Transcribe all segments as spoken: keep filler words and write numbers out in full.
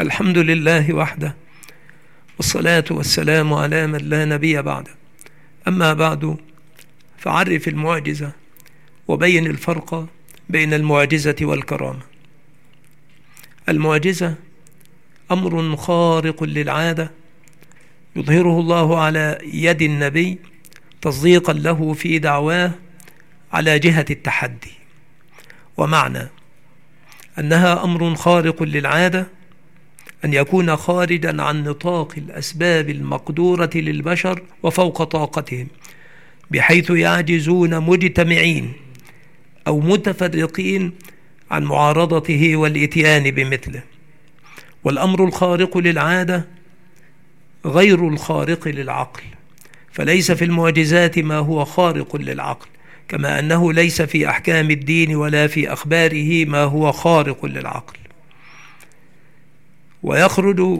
الحمد لله وحده، والصلاة والسلام على من لا نبي بعده. أما بعد، فعرف المعجزة وبين الفرق بين المعجزة والكرامة. المعجزة أمر خارق للعادة يظهره الله على يد النبي تصديقا له في دعواه على جهة التحدي، ومعنى أنها أمر خارق للعادة أن يكون خارجا عن نطاق الأسباب المقدورة للبشر وفوق طاقتهم، بحيث يعجزون مجتمعين أو متفرقين عن معارضته والإتيان بمثله. والأمر الخارق للعادة غير الخارق للعقل، فليس في المعجزات ما هو خارق للعقل، كما أنه ليس في أحكام الدين ولا في أخباره ما هو خارق للعقل. ويخرج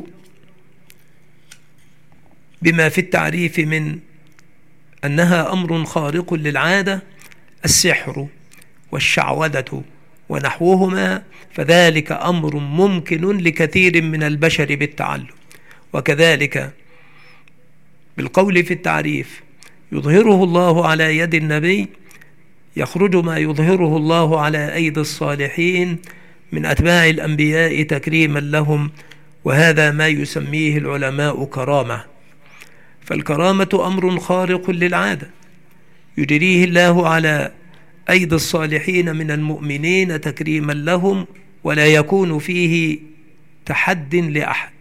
بما في التعريف من أنها أمر خارق للعادة السحر والشعوذة ونحوهما، فذلك أمر ممكن لكثير من البشر بالتعلم. وكذلك بالقول في التعريف يظهره الله على يد النبي يخرج ما يظهره الله على أيدي الصالحين من أتباع الأنبياء تكريما لهم، وهذا ما يسميه العلماء كرامة. فالكرامة أمر خارق للعادة يجريه الله على أيدي الصالحين من المؤمنين تكريما لهم، ولا يكون فيه تحد لأحد.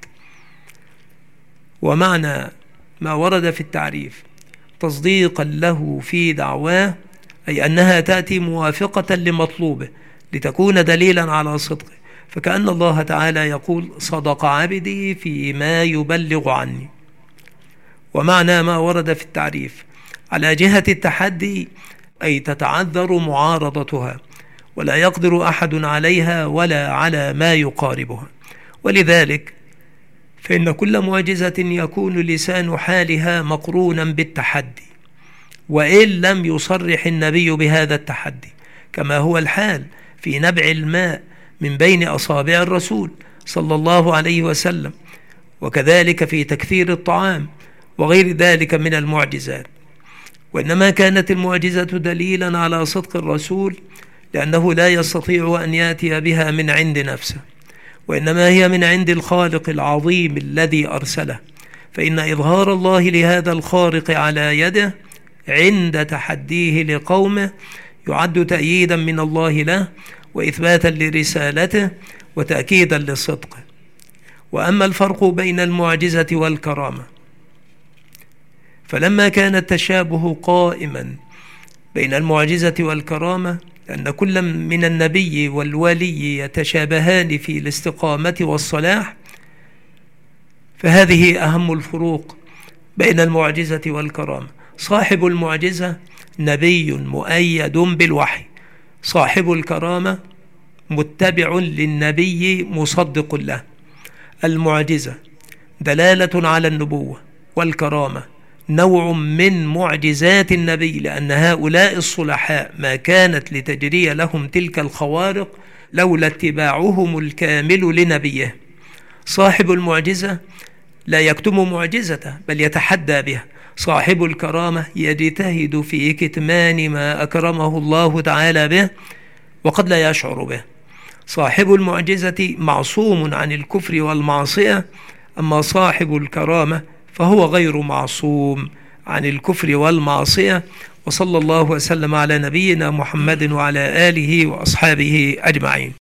ومعنى ما ورد في التعريف تصديقا له في دعواه، أي أنها تأتي موافقة لمطلوبه لتكون دليلا على صدقه، فكأن الله تعالى يقول: صدق عبدي فيما يبلغ عني. ومعنى ما ورد في التعريف على جهة التحدي، أي تتعذر معارضتها ولا يقدر أحد عليها ولا على ما يقاربها. ولذلك فإن كل معجزة يكون لسان حالها مقرونا بالتحدي، وإن لم يصرح النبي بهذا التحدي، كما هو الحال في نبع الماء من بين أصابع الرسول صلى الله عليه وسلم، وكذلك في تكثير الطعام وغير ذلك من المعجزات. وإنما كانت المعجزة دليلا على صدق الرسول، لأنه لا يستطيع أن يأتي بها من عند نفسه، وإنما هي من عند الخالق العظيم الذي أرسله. فإن إظهار الله لهذا الخارق على يده عند تحديه لقومه يعد تأييدا من الله له، وإثباتا لرسالته، وتأكيدا لصدقه. وأما الفرق بين المعجزة والكرامة، فلما كان التشابه قائما بين المعجزة والكرامة، لأن كل من النبي والولي يتشابهان في الاستقامة والصلاح، فهذه أهم الفروق بين المعجزة والكرامة. صاحب المعجزة نبي مؤيد بالوحي، صاحب الكرامة متبع للنبي مصدق له. المعجزة دلالة على النبوة، والكرامة نوع من معجزات النبي، لأن هؤلاء الصلحاء ما كانت لتجري لهم تلك الخوارق لولا اتباعهم الكامل لنبيه. صاحب المعجزة لا يكتم معجزته بل يتحدى بها. صاحب الكرامة يجتهد في كتمان ما أكرمه الله تعالى به وقد لا يشعر به. صاحب المعجزة معصوم عن الكفر والمعصية، أما صاحب الكرامة فهو غير معصوم عن الكفر والمعصية. وصلى الله وسلم على نبينا محمد وعلى آله وأصحابه أجمعين.